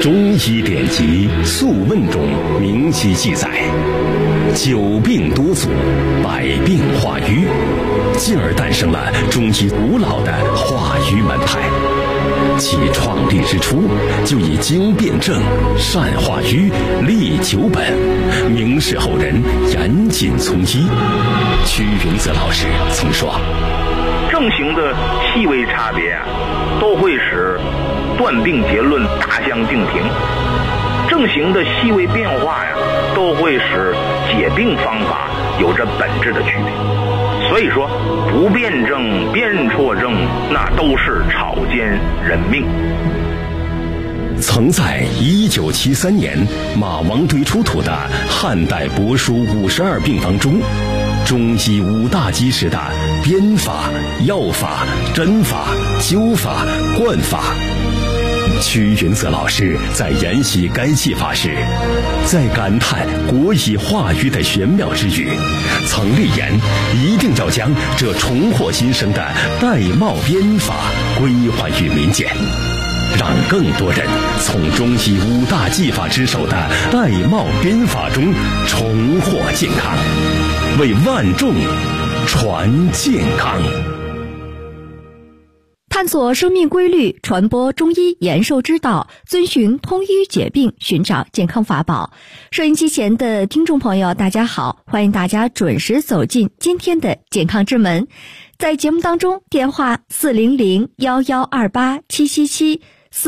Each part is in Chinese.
中医典籍《素问》中明晰记载，久病多阻，百病化瘀，进而诞生了中医古老的化瘀门派。其创立之初，就以经辨证、善化瘀、利久本，明示后人严谨从医。屈云泽老师曾说， 症型的细微差别都会使断病结论大相径庭，症型的细微变化都会使解病方法有着本质的区别。所以说，不辨证、辨错症，那都是草菅人命。 曾在1973年马王堆出土的汉代帛书52病方中，中医5大基石的编法、药法、针法、灸法、灌法。屈云泽老师在研习该技法时，在感叹国医化瘀的玄妙之余，曾立言一定要将这重获新生的玳瑁编法归还于民间，让更多人从中医5大技法之首的玳瑁编法中重获健康，为万众传健康。 探索生命规律，传播中医延寿之道，遵循通医解病，寻找健康法宝。收音机前的听众朋友，大家好，欢迎大家准时走进今天的健康之门。在节目当中，电话400-1128-777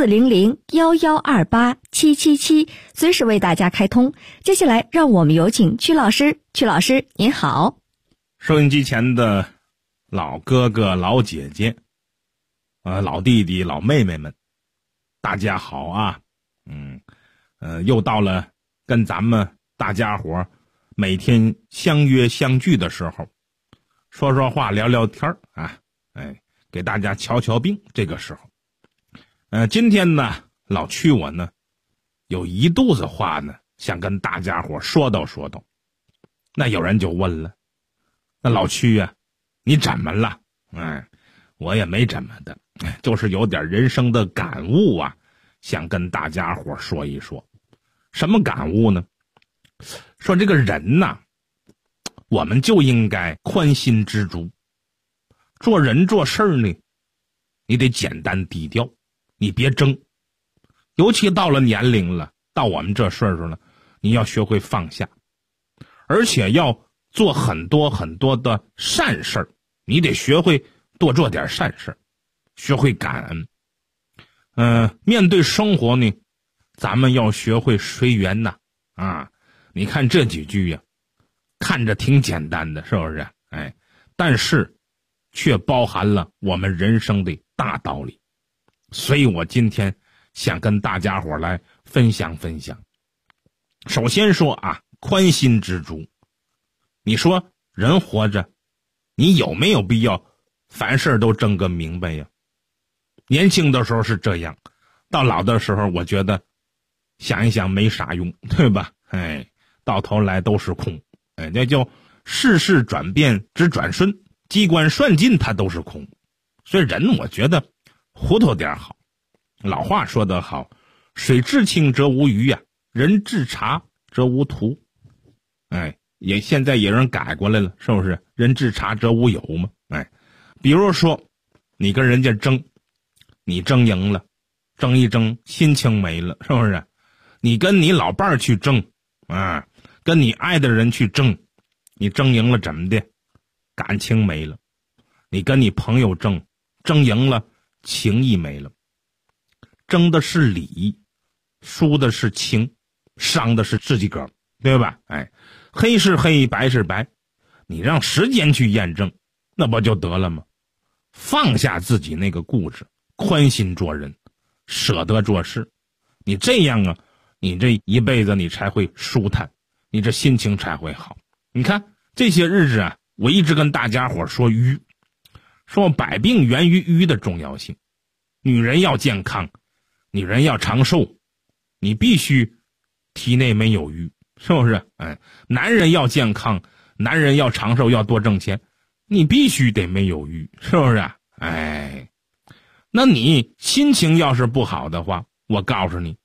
400-1128-777，随时为大家开通。接下来让我们有请曲老师。曲老师您好。 收音机前的老哥哥老姐姐，老弟弟老妹妹们，大家好啊。又到了跟咱们大家伙每天相约相聚的时候，说说话聊聊天啊，给大家瞧瞧病这个时候。今天呢，老屈我呢有一肚子话呢想跟大家伙说道说道。那有人就问了，那老屈啊，你怎么了？我也没怎么的，就是有点人生的感悟啊，想跟大家伙说一说。什么感悟呢？说这个人呐，我们就应该宽心知足。做人做事呢，你得简单低调，你别争。尤其到了年龄了，到我们这岁数了，你要学会放下，而且要做很多很多的善事儿，你得学会多做点善事，学会感恩。面对生活呢，咱们要学会随缘呐。你看这几句呀，看着挺简单的，是不是？但是却包含了我们人生的大道理。所以我今天想跟大家伙来分享分享。首先说啊，宽心知足。你说人活着，你有没有必要凡事都争个明白呀？年轻的时候是这样，到老的时候我觉得想一想没啥用，对吧？到头来都是空。那叫世事转变之转瞬，机关算尽它都是空。所以人我觉得糊涂点好。老话说得好，水至清则无鱼呀，人至察则无徒。也现在有人改过来了，是不是？人至察则无友嘛。比如说你跟人家争，你争赢了，争一争心情没了，是不是？你跟你老伴儿去争跟你爱的人去争，你争赢了怎么的？感情没了。你跟你朋友争赢了，情义没了。争的是理，输的是情，伤的是自己个儿，对吧？黑是黑，白是白，你让时间去验证，那不就得了吗？放下自己那个固执，宽心做人，舍得做事，你这样啊，你这一辈子你才会舒坦，你这心情才会好。你看这些日子啊，我一直跟大家伙说瘀，说百病源于瘀的重要性。女人要健康，女人要长寿，你必须体内没有瘀，是不是？男人要健康，男人要长寿，要多挣钱，你必须得没有瘀，是不是？那你心情要是不好的话，我告诉你，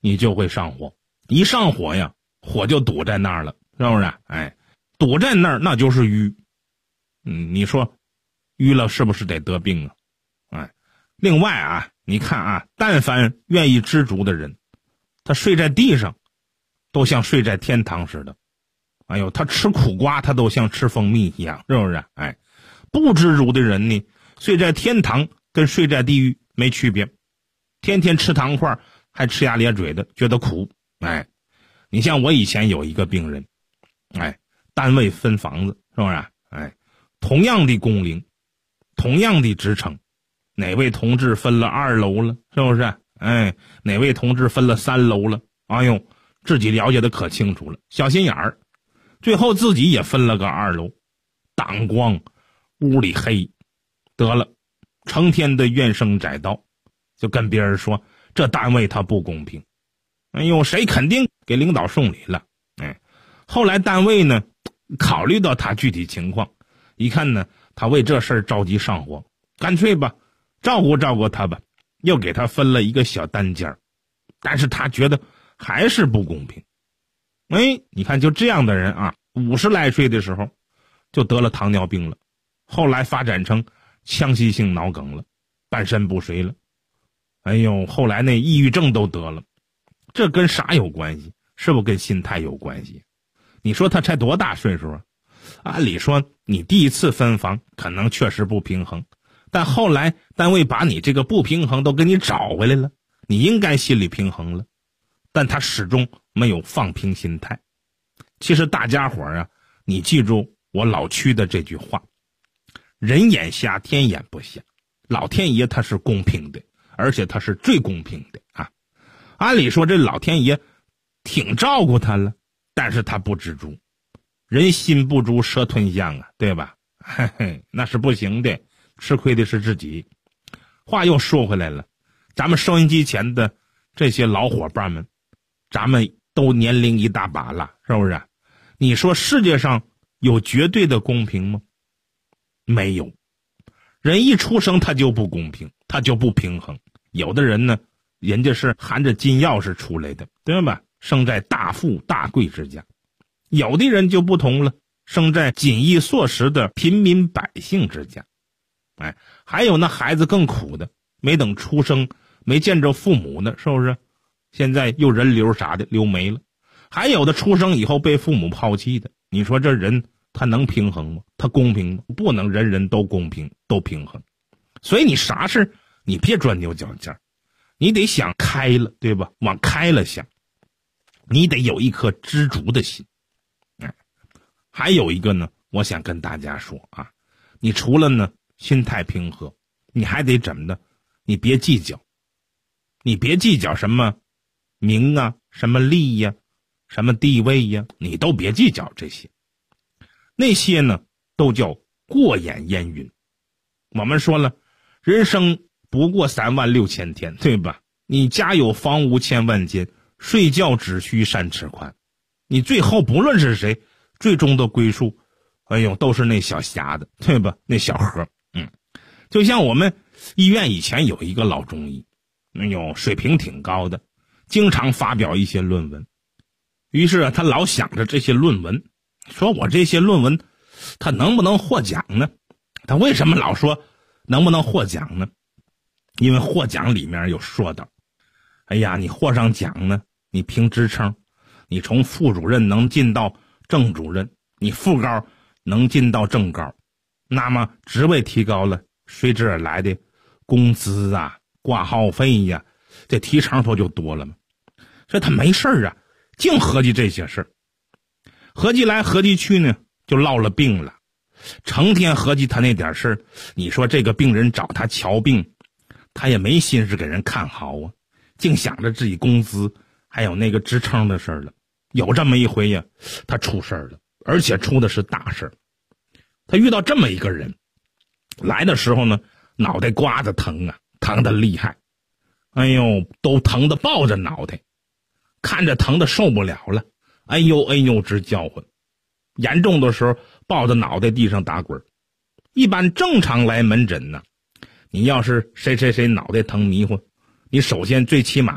你就会上火。一上火呀，火就堵在那儿了，是不是？堵在那儿那就是瘀。你说瘀了是不是得得病啊？另外啊，你看啊，但凡愿意知足的人，他睡在地上都像睡在天堂似的。他吃苦瓜他都像吃蜂蜜一样，是不是？不知足的人呢，睡在天堂跟睡在地狱没区别，天天吃糖块还呲牙咧嘴的，觉得苦。你像我以前有一个病人，单位分房子，是不是？同样的工龄，同样的职称，哪位同志分了2楼了，是不是？哪位同志分了3楼了？自己了解的可清楚了，小心眼儿，最后自己也分了个2楼，挡光，屋里黑，得了，成天的怨声载道，就跟别人说这单位他不公平。谁肯定给领导送礼了？后来单位呢，考虑到他具体情况，一看呢，他为这事儿着急上火，干脆吧，照顾照顾他吧，又给他分了一个小单间，但是他觉得还是不公平。你看就这样的人啊，50来岁的时候就得了糖尿病了，后来发展成腔隙性脑梗了，半身不遂了。后来那抑郁症都得了，这跟啥有关系？是不是跟心态有关系？你说他才多大岁数啊？按理说你第一次分房可能确实不平衡，但后来单位把你这个不平衡都给你找回来了，你应该心理平衡了，但他始终没有放平心态。其实大家伙啊，你记住我老区的这句话，人眼瞎天眼不瞎，老天爷他是公平的，而且他是最公平的啊。按理说这老天爷挺照顾他了，但是他不知足，人心不足蛇吞象啊，对吧？那是不行的，吃亏的是自己。话又说回来了，咱们收音机前的这些老伙伴们，咱们都年龄一大把了，是不是？你说世界上有绝对的公平吗？没有。人一出生他就不公平，他就不平衡。有的人呢，人家是含着金钥匙出来的，对吧？生在大富大贵之家。有的人就不同了，生在锦衣硕食的平民百姓之家。还有那孩子更苦的，没等出生，没见着父母呢，是不是？现在又人流啥的流没了。还有的出生以后被父母抛弃的，你说这人他能平衡吗？他公平吗？不能人人都公平都平衡。所以你啥事你别钻牛角尖，你得想开了，对吧？往开了想，你得有一颗知足的心。还有一个呢，我想跟大家说啊，你除了呢心态平和，你还得怎么的？你别计较，你别计较什么名啊，什么利呀，什么地位呀，你都别计较这些。那些呢都叫过眼烟云。我们说了，人生不过36000天，对吧？你家有房屋千万间，睡觉只需3尺宽。你最后不论是谁，最终的归宿都是那小匣子，对吧？那小盒。就像我们医院以前有一个老中医，水平挺高的，经常发表一些论文。于是他老想着这些论文，说我这些论文他能不能获奖呢？他为什么老说能不能获奖呢？因为获奖里面有说到，你获上奖呢，你凭职称，你从副主任能进到正主任，你副高能进到正高，那么职位提高了，随之而来的工资啊、挂号费呀，这提成不就多了吗？所以他没事啊，净合计这些事儿，合计来合计去呢，就落了病了。成天合计他那点事儿，你说这个病人找他瞧病，他也没心思给人看好啊，净想着自己工资还有那个职称的事儿了。有这么一回呀，他出事儿了，而且出的是大事儿。他遇到这么一个人，来的时候呢，脑袋瓜子疼啊，疼得厉害，都疼得抱着脑袋，看着疼得受不了了，哎呦直叫唤。严重的时候抱着脑袋地上打滚。一般正常来门诊呢，你要是谁脑袋疼迷糊，你首先最起码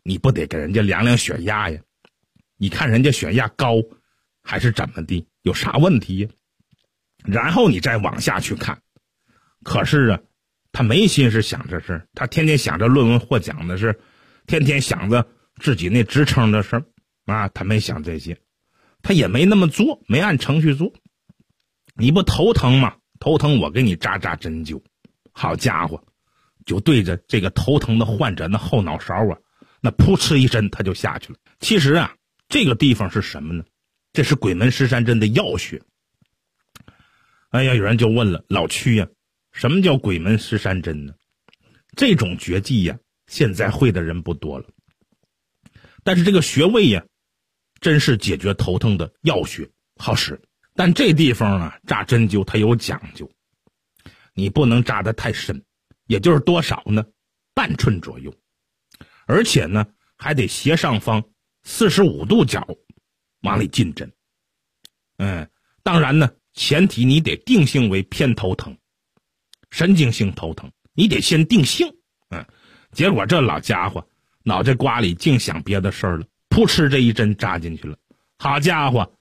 你不得给人家量量血压呀？你看人家血压高还是怎么的，有啥问题呀？然后你再往下去看。可是啊，他没心思想这事，他天天想着论文获奖的事，天天想着自己那职称的事啊，他没想这些，他也没那么做，没按程序做。你不头疼吗？头疼我给你扎扎针灸。好家伙，就对着这个头疼的患者那后脑勺啊，那扑哧一针他就下去了。其实啊，这个地方是什么呢？这是鬼门石山针的要穴。哎呀，有人就问了，老屈呀，什么叫鬼门石山针呢？这种绝技呀，现在会的人不多了。但是这个穴位呀，真是解决头疼的要穴，好使。但这地方啊，扎针灸它有讲究，你不能扎得太深，也就是多少呢？半寸左右。而且呢，还得斜上方45度角往里进针。当然呢，前提你得定性为偏头疼，神经性头疼，你得先定性。结果这老家伙脑袋瓜里净想别的事儿了，扑哧这一针扎进去了。好家伙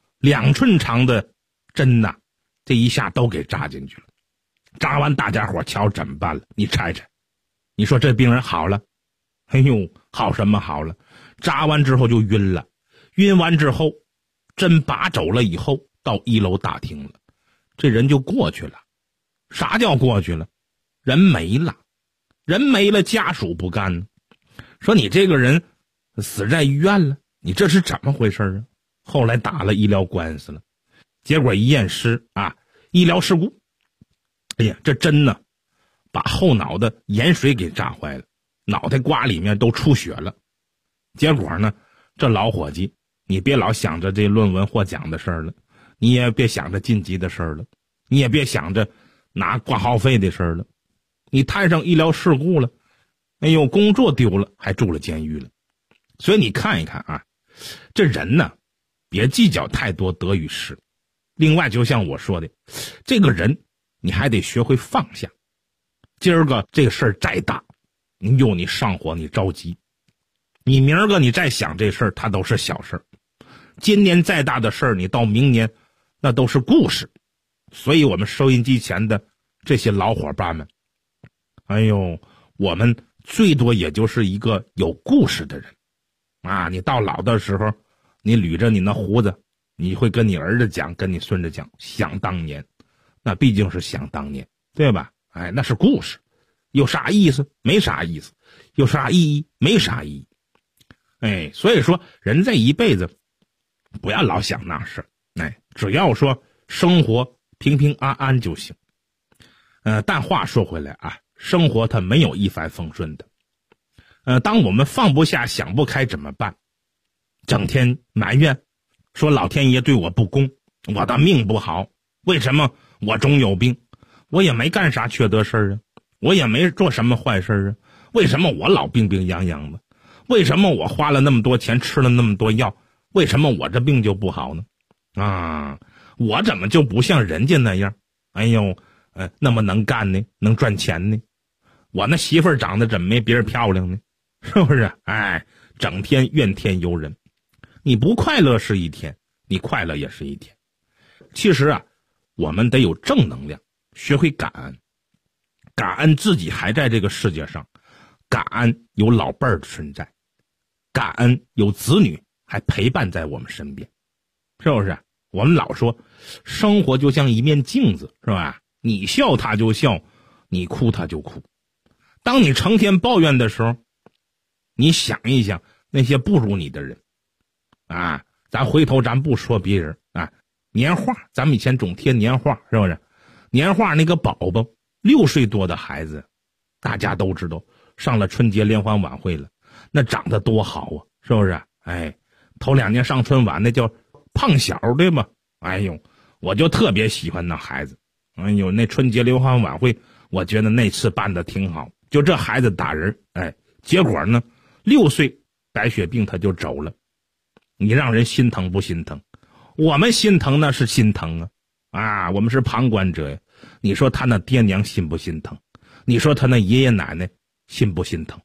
，2寸长的针呐，这一下都给扎进去了。扎完大家伙瞧怎么办了？你猜猜，你说这病人好了？哎呦，好什么好了？扎完之后就晕了，晕完之后针拔走了以后，到1楼大厅了，这人就过去了。啥叫过去了？人没了，人没了，家属不干呢，说你这个人死在医院了，你这是怎么回事啊？后来打了医疗官司了，结果一验尸啊，医疗事故。哎呀，这针呢，把后脑的盐水给扎坏了，脑袋瓜里面都出血了。结果呢，这老伙计，你别老想着这论文获奖的事儿了，你也别想着晋级的事儿了，你也别想着拿挂号费的事儿了，你摊上医疗事故了，哎呦，工作丢了，还住了监狱了。所以你看一看啊，这人呢，别计较太多得与失。另外，就像我说的，这个人你还得学会放下。今儿个这个事儿再大，你上火，你着急，你明儿个你再想这事儿，它都是小事儿。今年再大的事儿，你到明年那都是故事。所以我们收音机前的这些老伙伴们，哎呦，我们最多也就是一个有故事的人啊！你到老的时候，你捋着你那胡子，你会跟你儿子讲，跟你孙子讲，想当年，那毕竟是想当年，对吧？哎，那是故事，有啥意思？没啥意思。有啥意义？没啥意义。哎，所以说人这一辈子不要老想那事儿，哎，只要说生活平平安安就行。但话说回来啊，生活它没有一帆风顺的。当我们放不下想不开怎么办？整天埋怨说老天爷对我不公，我的命不好，为什么我总有病？我也没干啥缺德事儿啊，我也没做什么坏事啊，为什么我老病病殃殃的？为什么我花了那么多钱，吃了那么多药，为什么我这病就不好呢？啊，我怎么就不像人家那样，哎呦，那么能干呢，能赚钱呢？我那媳妇儿长得怎么没别人漂亮呢？是不是？哎，整天怨天尤人。你不快乐是一天，你快乐也是一天。其实啊，我们得有正能量，学会感恩，感恩自己还在这个世界上，感恩有老伴儿的存在，感恩有子女还陪伴在我们身边，是不是？我们老说生活就像一面镜子，是吧？你笑他就笑，你哭他就哭。当你成天抱怨的时候，你想一想那些不如你的人啊，咱回头咱不说别人啊，年画，咱们以前总贴年画，是不是？年画那个宝宝6岁多的孩子，大家都知道上了春节联欢晚会了，那长得多好啊，是不是？哎，头2年上春晚那叫胖小，对吧？哎呦，我就特别喜欢那孩子。哎呦，那春节联欢晚会，我觉得那次办的挺好。就这孩子打人，哎，结果呢，6岁白血病他就走了。你让人心疼不心疼？我们心疼那是心疼啊，我们是旁观者呀。你说他那爹娘心不心疼？你说他那爷爷奶奶心不心疼？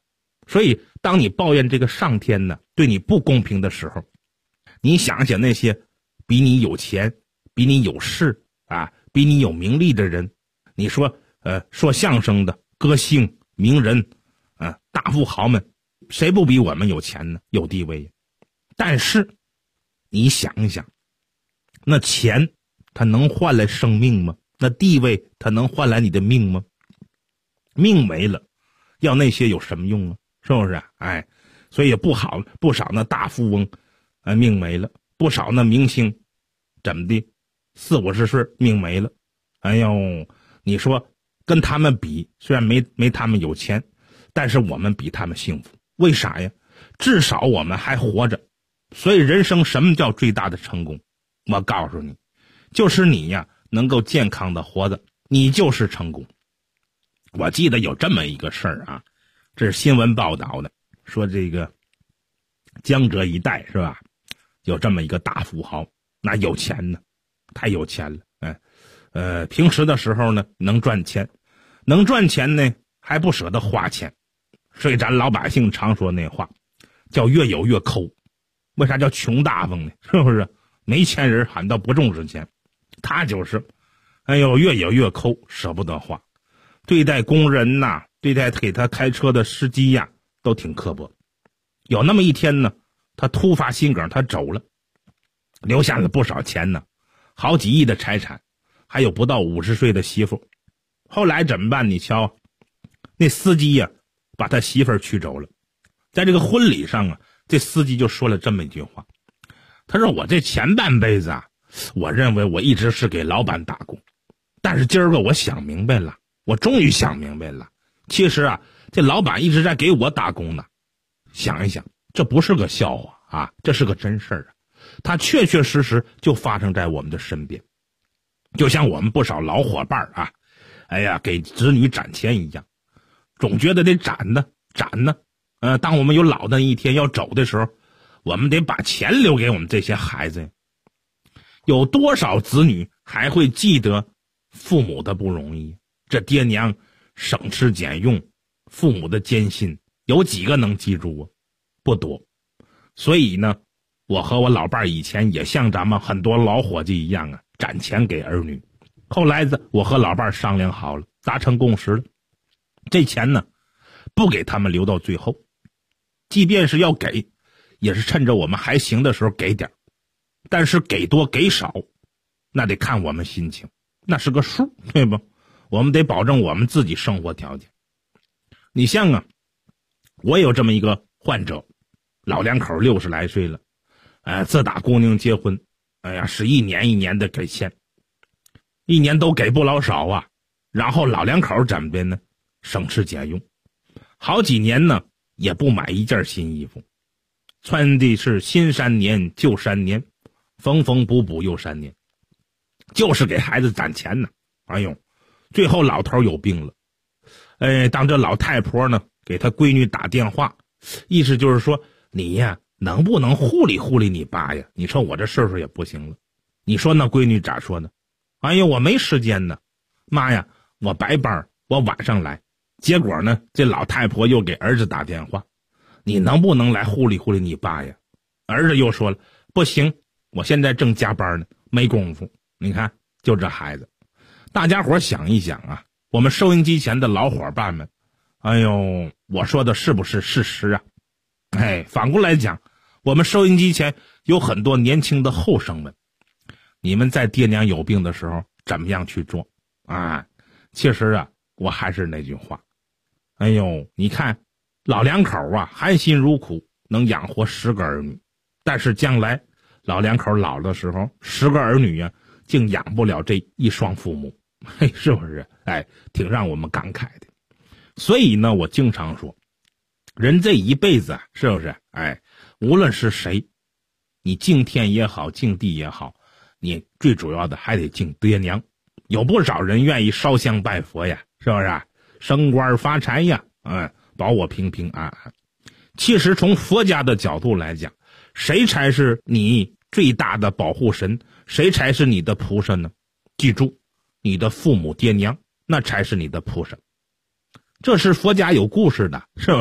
所以当你抱怨这个上天呢对你不公平的时候，你想想那些比你有钱、比你有势啊、比你有名利的人，你说说相声的、歌星、名人大富豪们，谁不比我们有钱呢？有地位。但是你想一想，那钱它能换来生命吗？那地位它能换来你的命吗？命没了，要那些有什么用啊？是不是？所以不少那大富翁命没了，不少那明星怎么的40-50岁命没了。你说跟他们比，虽然没他们有钱，但是我们比他们幸福。为啥呀？至少我们还活着。所以人生什么叫最大的成功？我告诉你，就是你呀能够健康的活着，你就是成功。我记得有这么一个事儿啊，这是新闻报道的，说这个江浙一带是吧，有这么一个大富豪，那有钱呢，太有钱了。平时的时候呢能赚钱呢还不舍得花钱，所以咱老百姓常说那话叫越有越抠。为啥叫穷大方呢？是不是？没钱人喊到不重视钱，他就是越有越抠，舍不得花，对待工人呐，对待给他开车的司机呀都挺刻薄。有那么一天呢，他突发心梗，他走了，留下了不少钱呢，好几亿的财产，还有不到50岁的媳妇。后来怎么办？你瞧，那司机呀把他媳妇娶走了。在这个婚礼上啊，这司机就说了这么一句话，他说我这前半辈子啊，我认为我一直是给老板打工，但是今儿个我想明白了，我终于想明白了，其实啊这老板一直在给我打工呢。想一想，这不是个笑话啊，这是个真事儿啊，它确确实实就发生在我们的身边。就像我们不少老伙伴啊，给子女攒钱一样，总觉得得攒呢。当我们有老的一天要走的时候，我们得把钱留给我们这些孩子。有多少子女还会记得父母的不容易？这爹娘省吃俭用，父母的艰辛，有几个能记住啊？不多。所以呢，我和我老伴以前也像咱们很多老伙计一样啊，攒钱给儿女。后来我和老伴商量好了，达成共识了，这钱呢不给他们留到最后，即便是要给，也是趁着我们还行的时候给点，但是给多给少那得看我们心情，那是个数，对不？我们得保证我们自己生活条件。你像啊，我有这么一个患者，老两口60来岁了，自打姑娘结婚，是一年一年的给钱，一年都给不老少啊。然后老两口怎么的呢？省吃俭用，好几年呢也不买一件新衣服，穿的是新3年旧3年，缝缝补补又3年，就是给孩子攒钱呢。最后老头有病了，当这老太婆呢给他闺女打电话，意思就是说，你呀能不能护理护理你爸呀？你说我这岁数也不行了。你说那闺女咋说呢？我没时间呢，妈呀，我白班，我晚上来。结果呢，这老太婆又给儿子打电话，你能不能来护理护理你爸呀？儿子又说了，不行，我现在正加班呢，没工夫。你看，就这孩子。大家伙想一想啊，我们收音机前的老伙伴们，我说的是不是事实啊？反过来讲，我们收音机前有很多年轻的后生们，你们在爹娘有病的时候怎么样去做啊？其实啊，我还是那句话，你看老两口啊含辛茹苦能养活10个儿女，但是将来老两口老的时候，10个儿女啊竟养不了这一双父母，是不是？挺让我们感慨的。所以呢，我经常说，人这一辈子啊，是不是？无论是谁，你敬天也好，敬地也好，你最主要的还得敬爹娘。有不少人愿意烧香拜佛呀，是不是？升官发财呀，保我平平安安。其实从佛家的角度来讲，谁才是你最大的保护神？谁才是你的菩萨呢？记住，你的父母爹娘，那才是你的菩萨。这是佛家有故事的，是不是？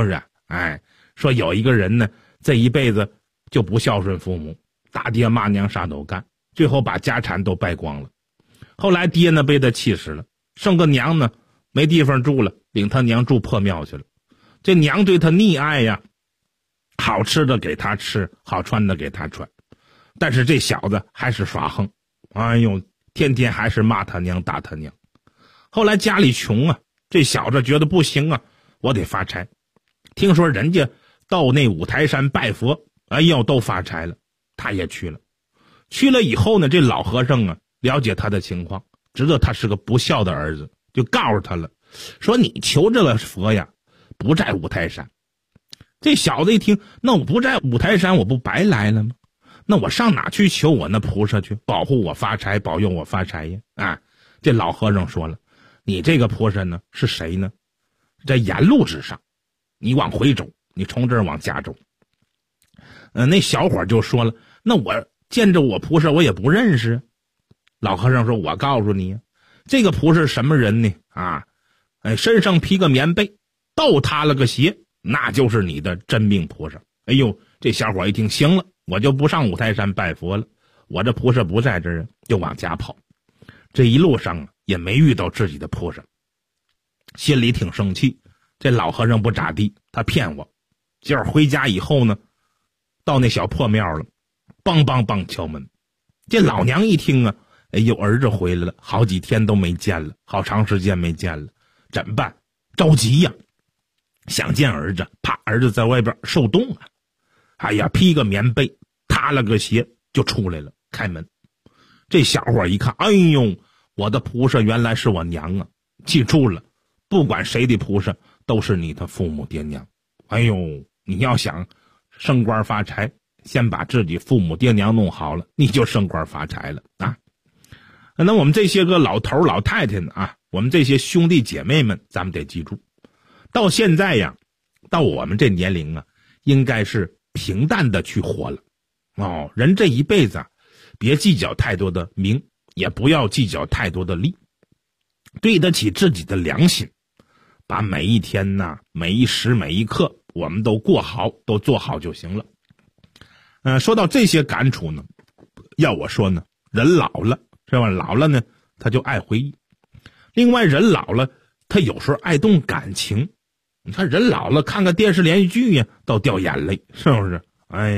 说有一个人呢，这一辈子就不孝顺父母，打爹骂娘啥都干，最后把家产都败光了。后来爹呢被他气死了，剩个娘呢没地方住了，领他娘住破庙去了。这娘对他溺爱呀，好吃的给他吃，好穿的给他穿，但是这小子还是耍横，天天还是骂他娘打他娘。后来家里穷啊，这小子觉得不行啊，我得发财。听说人家到那五台山拜佛，都发财了，他也去了。去了以后呢，这老和尚啊了解他的情况，知道他是个不孝的儿子，就告诉他了，说你求这个佛呀不在五台山。这小子一听，那我不在五台山，我不白来了吗？那我上哪去求我那菩萨去，保护我发财，保佑我发财呀？这老和尚说了，你这个菩萨呢是谁呢？在沿路之上，你往回走，你从这儿往家走。那小伙就说了，那我见着我菩萨我也不认识。老和尚说，我告诉你，这个菩萨是什么人呢？身上披个棉被，倒塌了个鞋，那就是你的真命菩萨。这小伙一听，行了，我就不上五台山拜佛了，我这菩萨不在这儿，就往家跑。这一路上也没遇到自己的菩萨，心里挺生气。这老和尚不咋地，他骗我。结果回家以后呢，到那小破庙了，梆梆梆敲门。这老娘一听啊，儿子回来了，好几天都没见了，好长时间没见了，怎么办？着急呀，想见儿子，怕儿子在外边受冻啊。披个棉被，塌了个鞋就出来了，开门。这小伙一看，我的菩萨原来是我娘啊！记住了，不管谁的菩萨都是你的父母爹娘。你要想升官发财，先把自己父母爹娘弄好了，你就升官发财了啊！那我们这些个老头老太太呢我们这些兄弟姐妹们，咱们得记住，到现在呀，到我们这年龄应该是平淡的去活了。人这一辈子别计较太多的名，也不要计较太多的利，对得起自己的良心，把每一天每一时每一刻我们都过好，都做好就行了。说到这些感触呢，要我说呢，人老了是吧？老了呢，他就爱回忆。另外，人老了，他有时候爱动感情。你看人老了，看个电视连续剧呀，都掉眼泪，是不是？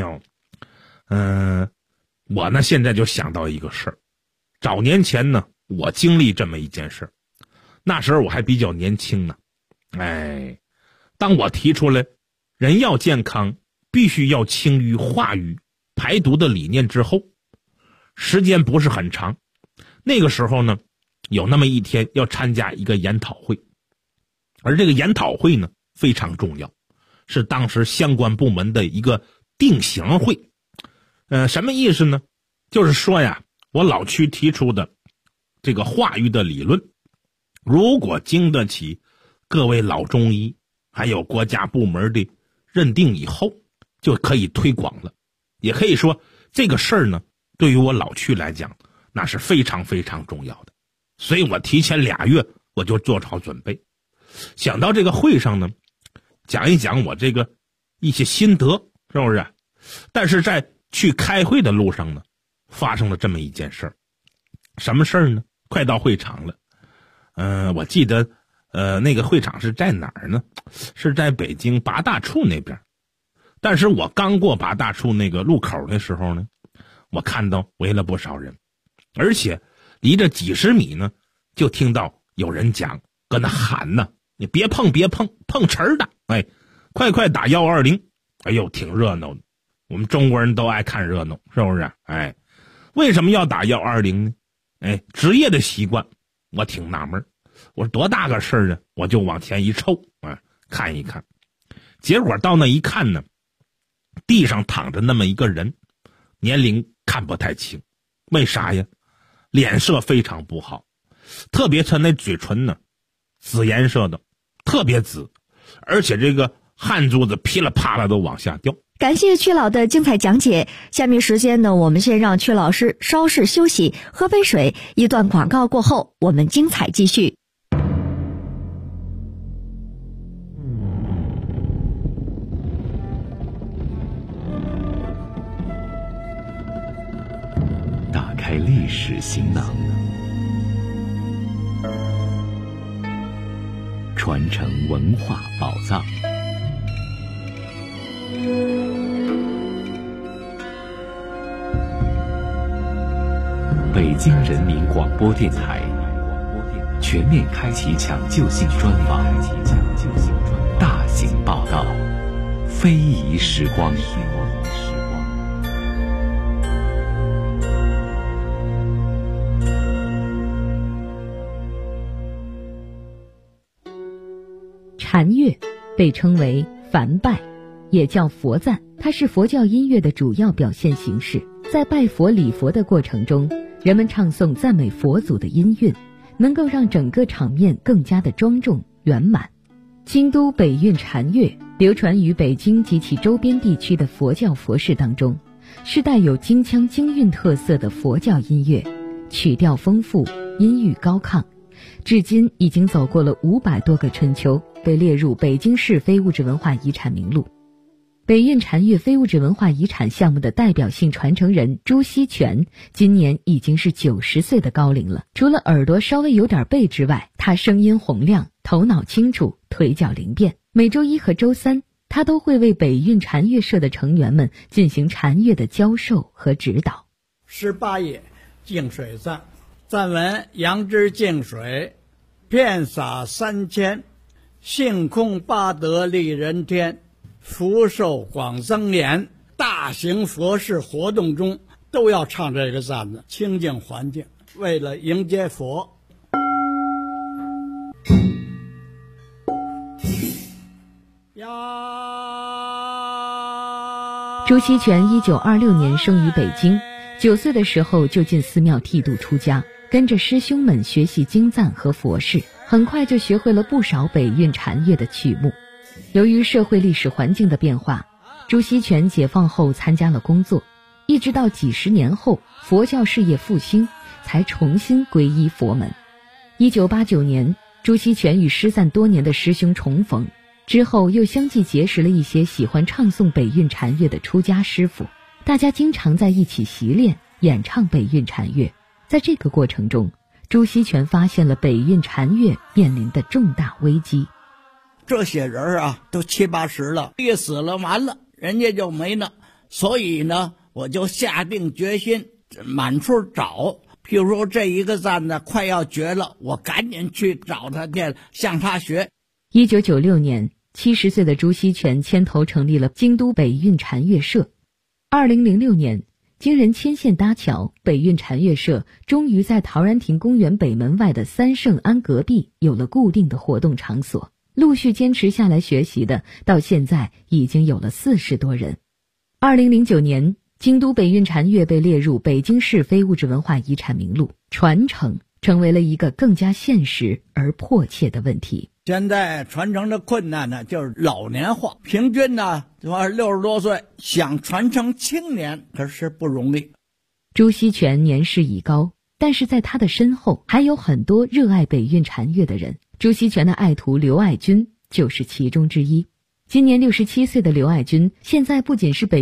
我呢现在就想到一个事儿。早年前呢，我经历这么一件事儿。那时候我还比较年轻呢。当我提出来人要健康必须要清淤化瘀排毒的理念之后，时间不是很长。那个时候呢，有那么一天要参加一个研讨会，而这个研讨会呢非常重要，是当时相关部门的一个定型会。什么意思呢？就是说呀，我老区提出的这个化瘀的理论，如果经得起各位老中医还有国家部门的认定以后，就可以推广了。也可以说这个事儿呢，对于我老区来讲，那是非常非常重要的。所以我提前2月我就做好准备，想到这个会上呢，讲一讲我这个一些心得，是不是？但是在去开会的路上呢，发生了这么一件事儿。什么事儿呢？快到会场了。我记得那个会场是在哪儿呢？是在北京八大处那边。但是我刚过八大处那个路口的时候呢，我看到围了不少人，而且离着几十米呢，就听到有人讲，搁那喊呢，你别碰别碰，碰瓷儿的，快快打120。挺热闹的。我们中国人都爱看热闹，是不是？为什么要打120呢？职业的习惯。我挺纳闷，我说多大个事儿啊？我就往前一凑看一看。结果到那一看呢，地上躺着那么一个人，年龄看不太清。为啥呀？脸色非常不好，特别他那嘴唇呢，紫颜色的，特别紫，而且这个汗珠子噼里啪啦都往下掉。 感谢曲老的精彩讲解。下面时间呢，我们先让曲老师稍事休息，喝杯水。一段广告过后，我们精彩继续。 历史行囊，传承文化宝藏。北京人民广播电台全面开启抢救性专访，大型报道，非遗时光。 禅乐被称为梵拜，也叫佛赞，它是佛教音乐的主要表现形式。在拜佛礼佛的过程中，人们唱诵赞美佛祖的音韵，能够让整个场面更加的庄重圆满。京都北韵禅乐流传于北京及其周边地区的佛教佛事当中，是带有京腔京韵特色的佛教音乐，曲调丰富，音域高亢，至今已经走过了500多个春秋，被列入北京市非物质文化遗产名录。北韵禅乐非物质文化遗产项目的代表性传承人朱锡全今年已经是90岁的高龄了。除了耳朵稍微有点背之外，他声音洪亮，头脑清楚，腿脚灵便。每周一和周三，他都会为北韵禅乐社的成员们进行禅乐的教授和指导。 18页净水赞，赞文：杨枝净水，遍洒3000，性空八德利人天，福寿广增延。大型佛事活动中都要唱这个赞子，清净环境，为了迎接佛。 朱锡全1926年生于北京，9岁的时候就进寺庙剃度出家，跟着师兄们学习经赞和佛事，很快就学会了不少北韵禅乐的曲目。由于社会历史环境的变化，朱锡全解放后参加了工作，一直到几十年后佛教事业复兴，才重新皈依佛门。1989年，朱锡全与失散多年的师兄重逢，之后又相继结识了一些喜欢唱诵北韵禅乐的出家师傅，大家经常在一起习练演唱北韵禅乐。在这个过程中，朱锡全发现了北韵禅乐面临的重大危机。 这些人啊，都70、80了，一死了完了，人家就没了。所以呢，我就下定决心满处找。譬如说这一个赞呢快要绝了，我赶紧去找他去，向他学。 1996年，70岁的朱锡全牵头成立了京都北韵禅乐社。2006年，经人牵线搭桥，北韵禅乐社终于在陶然亭公园北门外的三圣庵隔壁有了固定的活动场所。陆续坚持下来学习的，到现在已经有了40多人。2009年，京都北韵禅乐被列入北京市非物质文化遗产名录，传承成为了一个更加现实而迫切的问题。 现在传承的困难呢，就是老年化，平均呢60多岁，想传承青年可是不容易。 朱锡全年事已高，但是在他的身后还有很多热爱北韵禅乐的人。朱锡全的爱徒刘爱军就是其中之一。今年67岁的刘爱军，现在不仅是北